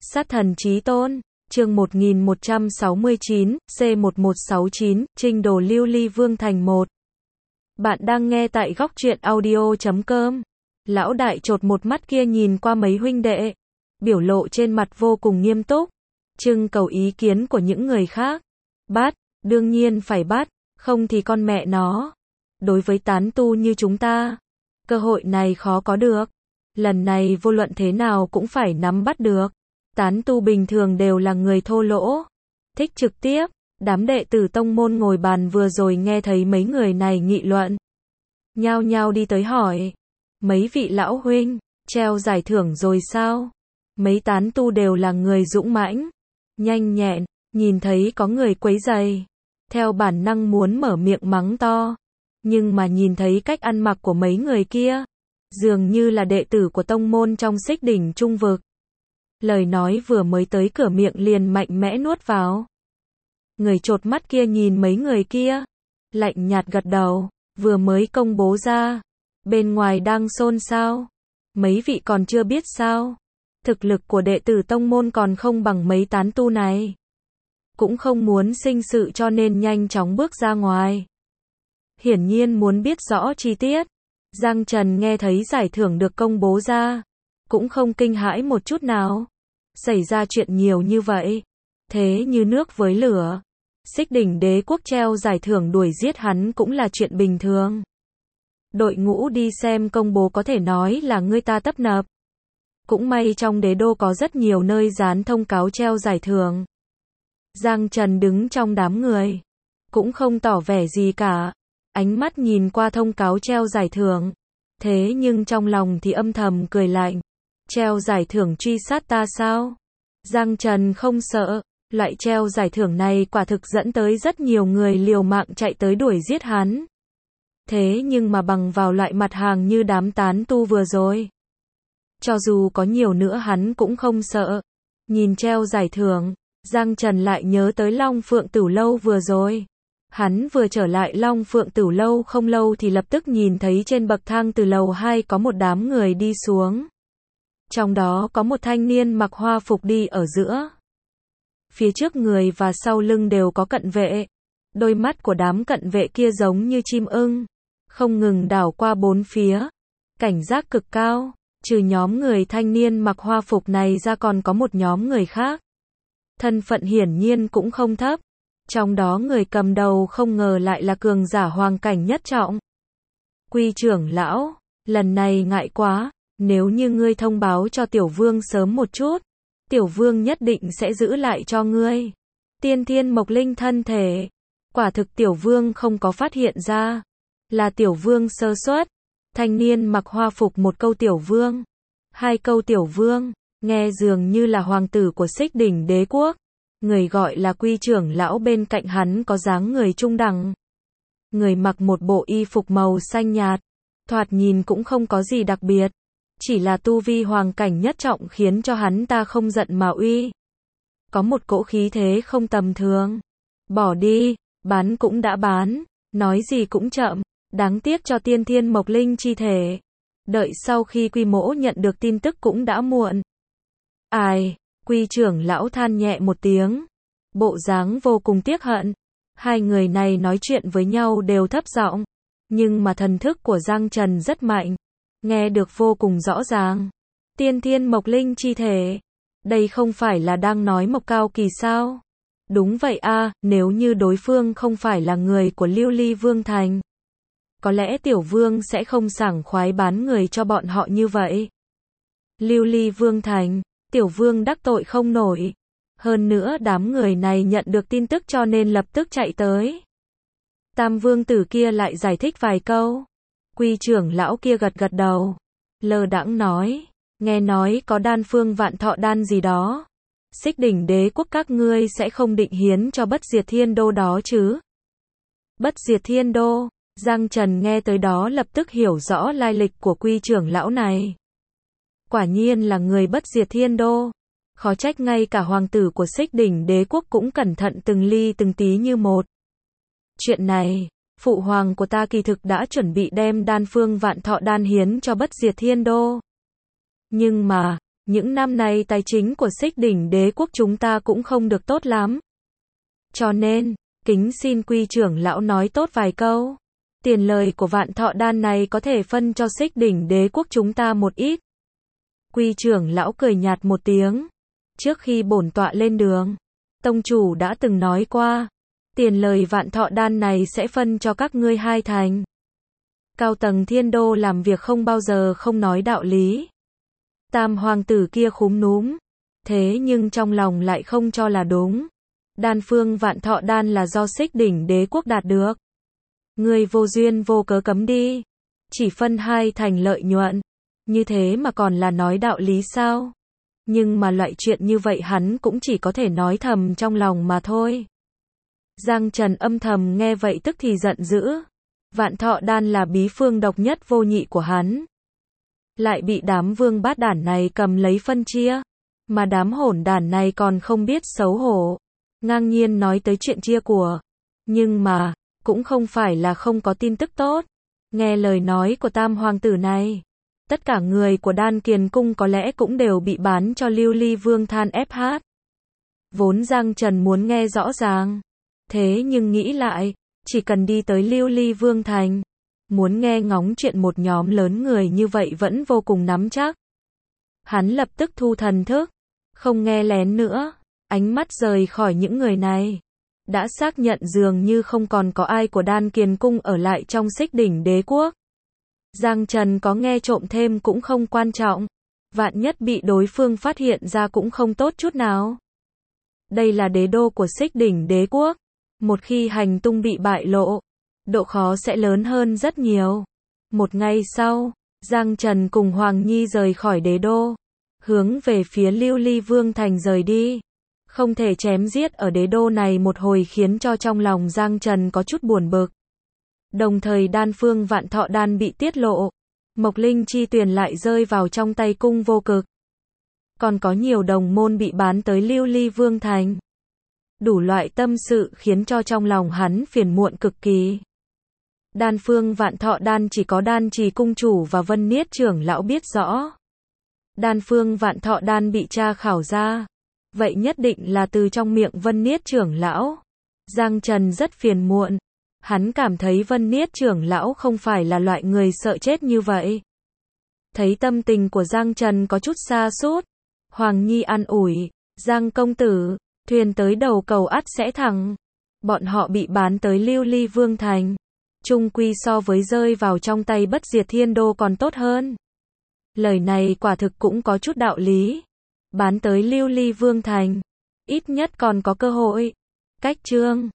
Sát thần chí tôn, chương 1169, C1169, Trinh đồ lưu ly vương thành 1. Bạn đang nghe tại góc truyện audio.com. Lão đại chột một mắt kia nhìn qua mấy huynh đệ, biểu lộ trên mặt vô cùng nghiêm túc, trưng cầu ý kiến của những người khác. Bắt, đương nhiên phải bắt, không thì con mẹ nó. Đối với tán tu như chúng ta, cơ hội này khó có được. Lần này vô luận thế nào cũng phải nắm bắt được. Tán tu bình thường đều là người thô lỗ, thích trực tiếp. Đám đệ tử tông môn ngồi bàn vừa rồi nghe thấy mấy người này nghị luận, nhao nhao đi tới hỏi: mấy vị lão huynh, treo giải thưởng rồi sao? Mấy tán tu đều là người dũng mãnh, nhanh nhẹn, nhìn thấy có người quấy rầy, theo bản năng muốn mở miệng mắng to, nhưng mà nhìn thấy cách ăn mặc của mấy người kia, dường như là đệ tử của tông môn trong Xích Đỉnh Trung Vực. Lời nói vừa mới tới cửa miệng liền mạnh mẽ nuốt vào. Người chột mắt kia nhìn mấy người kia, lạnh nhạt gật đầu, vừa mới công bố ra, bên ngoài đang xôn xao. Mấy vị còn chưa biết sao? Thực lực của đệ tử tông môn còn không bằng mấy tán tu này. Cũng không muốn sinh sự cho nên nhanh chóng bước ra ngoài. Hiển nhiên muốn biết rõ chi tiết. Giang Trần nghe thấy giải thưởng được công bố ra, cũng không kinh hãi một chút nào. Xảy ra chuyện nhiều như vậy, thế như nước với lửa. Xích Đỉnh Đế quốc treo giải thưởng đuổi giết hắn cũng là chuyện bình thường. Đội ngũ đi xem công bố có thể nói là người ta tấp nập. Cũng may trong đế đô có rất nhiều nơi dán thông cáo treo giải thưởng. Giang Trần đứng trong đám người, cũng không tỏ vẻ gì cả, ánh mắt nhìn qua thông cáo treo giải thưởng. Thế nhưng trong lòng thì âm thầm cười lạnh. Treo giải thưởng truy sát ta sao? Giang Trần không sợ, loại treo giải thưởng này quả thực dẫn tới rất nhiều người liều mạng chạy tới đuổi giết hắn. Thế nhưng mà bằng vào loại mặt hàng như đám tán tu vừa rồi, cho dù có nhiều nữa hắn cũng không sợ. Nhìn treo giải thưởng, Giang Trần lại nhớ tới Long Phượng Tửu Lâu vừa rồi. Hắn vừa trở lại Long Phượng Tửu Lâu không lâu thì lập tức nhìn thấy trên bậc thang từ lầu 2 có một đám người đi xuống. Trong đó có một thanh niên mặc hoa phục đi ở giữa. Phía trước người và sau lưng đều có cận vệ. Đôi mắt của đám cận vệ kia giống như chim ưng, không ngừng đảo qua bốn phía. Cảnh giác cực cao. Trừ nhóm người thanh niên mặc hoa phục này ra còn có một nhóm người khác. Thân phận hiển nhiên cũng không thấp. Trong đó người cầm đầu không ngờ lại là cường giả hoàng cảnh nhất trọng. Quy trưởng lão, lần này ngại quá, nếu như ngươi thông báo cho tiểu vương sớm một chút, tiểu vương nhất định sẽ giữ lại cho ngươi. Tiên Thiên Mộc Linh thân thể, quả thực tiểu vương không có phát hiện ra, là tiểu vương sơ suất. Thanh niên mặc hoa phục một câu tiểu vương, hai câu tiểu vương, nghe dường như là hoàng tử của Xích Đỉnh Đế quốc. Người gọi là Quy trưởng lão bên cạnh hắn có dáng người trung đẳng. Người mặc một bộ y phục màu xanh nhạt, thoạt nhìn cũng không có gì đặc biệt, chỉ là tu vi hoàng cảnh nhất trọng khiến cho hắn ta không giận mà uy. Có một cỗ khí thế không tầm thường. Bỏ đi, bán cũng đã bán, nói gì cũng chậm, đáng tiếc cho Tiên Thiên Mộc Linh chi thể. Đợi sau khi Quy mỗ nhận được tin tức cũng đã muộn. Ai? Quy trưởng lão than nhẹ một tiếng, bộ dáng vô cùng tiếc hận. Hai người này nói chuyện với nhau đều thấp giọng, nhưng mà thần thức của Giang Trần rất mạnh, nghe được vô cùng rõ ràng. Tiên Thiên Mộc Linh chi thể, đây không phải là đang nói Mộc Cao Kỳ sao? Đúng vậy a, nếu như đối phương không phải là người của Lưu Ly Vương Thành, có lẽ tiểu vương sẽ không sảng khoái bán người cho bọn họ như vậy. Lưu Ly Vương Thành, tiểu vương đắc tội không nổi. Hơn nữa đám người này nhận được tin tức cho nên lập tức chạy tới. Tam vương tử kia lại giải thích vài câu. Quy trưởng lão kia gật gật đầu, lơ đãng nói, nghe nói có đan phương vạn thọ đan gì đó. Xích Đỉnh Đế quốc các ngươi sẽ không định hiến cho Bất Diệt Thiên Đô đó chứ? Bất Diệt Thiên Đô, Giang Trần nghe tới đó lập tức hiểu rõ lai lịch của Quy trưởng lão này. Quả nhiên là người Bất Diệt Thiên Đô. Khó trách ngay cả hoàng tử của Xích Đỉnh Đế quốc cũng cẩn thận từng ly từng tí như một. Chuyện này, phụ hoàng của ta kỳ thực đã chuẩn bị đem đan phương vạn thọ đan hiến cho Bất Diệt Thiên Đô. Nhưng mà, Những năm này tài chính của Xích Đỉnh Đế quốc chúng ta cũng không được tốt lắm. Cho nên, kính xin Quy trưởng lão nói tốt vài câu. Tiền lời của Vạn Thọ Đan này có thể phân cho Xích Đỉnh Đế quốc chúng ta một ít. Quy trưởng lão cười nhạt một tiếng. Trước khi bổn tọa lên đường, tông chủ đã từng nói qua, tiền lời Vạn Thọ Đan này sẽ phân cho các ngươi 2 thành. Cao tầng Thiên Đô làm việc không bao giờ không nói đạo lý. Tam hoàng tử kia khúm núm, thế nhưng trong lòng lại không cho là đúng. Đan phương Vạn Thọ Đan là do Xích Đỉnh Đế quốc đạt được. Ngươi vô duyên vô cớ cấm đi, chỉ phân 2 thành lợi nhuận, như thế mà còn là nói đạo lý sao? Nhưng mà loại chuyện như vậy hắn cũng chỉ có thể nói thầm trong lòng mà thôi. Giang Trần âm thầm nghe vậy tức thì giận dữ. Vạn Thọ Đan là bí phương độc nhất vô nhị của hắn, lại bị đám vương bát đản này cầm lấy phân chia, mà đám hỗn đản này còn không biết xấu hổ, ngang nhiên nói tới chuyện chia của. Nhưng mà, cũng không phải là không có tin tức tốt. Nghe lời nói của tam hoàng tử này, tất cả người của Đan Kiền Cung có lẽ cũng đều bị bán cho Lưu Ly Vương Than FH. Vốn Giang Trần muốn nghe rõ ràng, thế nhưng nghĩ lại, chỉ cần đi tới Lưu Ly Vương Thành, muốn nghe ngóng chuyện một nhóm lớn người như vậy vẫn vô cùng nắm chắc. Hắn lập tức thu thần thức, không nghe lén nữa, ánh mắt rời khỏi những người này. Đã xác nhận dường như không còn có ai của Đan Kiền Cung ở lại trong Xích Đỉnh Đế quốc. Giang Trần có nghe trộm thêm cũng không quan trọng, vạn nhất bị đối phương phát hiện ra cũng không tốt chút nào. Đây là đế đô của Xích Đỉnh Đế quốc, một khi hành tung bị bại lộ, độ khó sẽ lớn hơn rất nhiều. Một ngày sau, Giang Trần cùng Hoàng Nhi rời khỏi đế đô, hướng về phía Lưu Ly Vương Thành rời đi. Không thể chém giết ở đế đô này một hồi khiến cho trong lòng Giang Trần có chút buồn bực. Đồng thời đan phương Vạn Thọ Đan bị tiết lộ, Mộc Linh chi tuyển lại rơi vào trong tay Cung Vô Cực. Còn có nhiều đồng môn bị bán tới Lưu Ly Vương Thành. Đủ loại tâm sự khiến cho trong lòng hắn phiền muộn cực kỳ. Đan phương Vạn Thọ Đan chỉ có Đan Trì cung chủ và Vân Niết trưởng lão biết rõ. Đan phương Vạn Thọ Đan bị tra khảo ra, vậy nhất định là từ trong miệng Vân Niết trưởng lão. Giang Trần rất phiền muộn. Hắn cảm thấy Vân Niết trưởng lão không phải là loại người sợ chết như vậy. Thấy tâm tình của Giang Trần có chút sa sút, Hoàng Nhi an ủi, Giang công tử, thuyền tới đầu cầu ắt sẽ thẳng. Bọn họ bị bán tới Lưu Ly Vương Thành, chung quy so với rơi vào trong tay Bất Diệt Thiên Đô còn tốt hơn. Lời này quả thực cũng có chút đạo lý. Bán tới Lưu Ly Vương Thành, ít nhất còn có cơ hội. Cách chương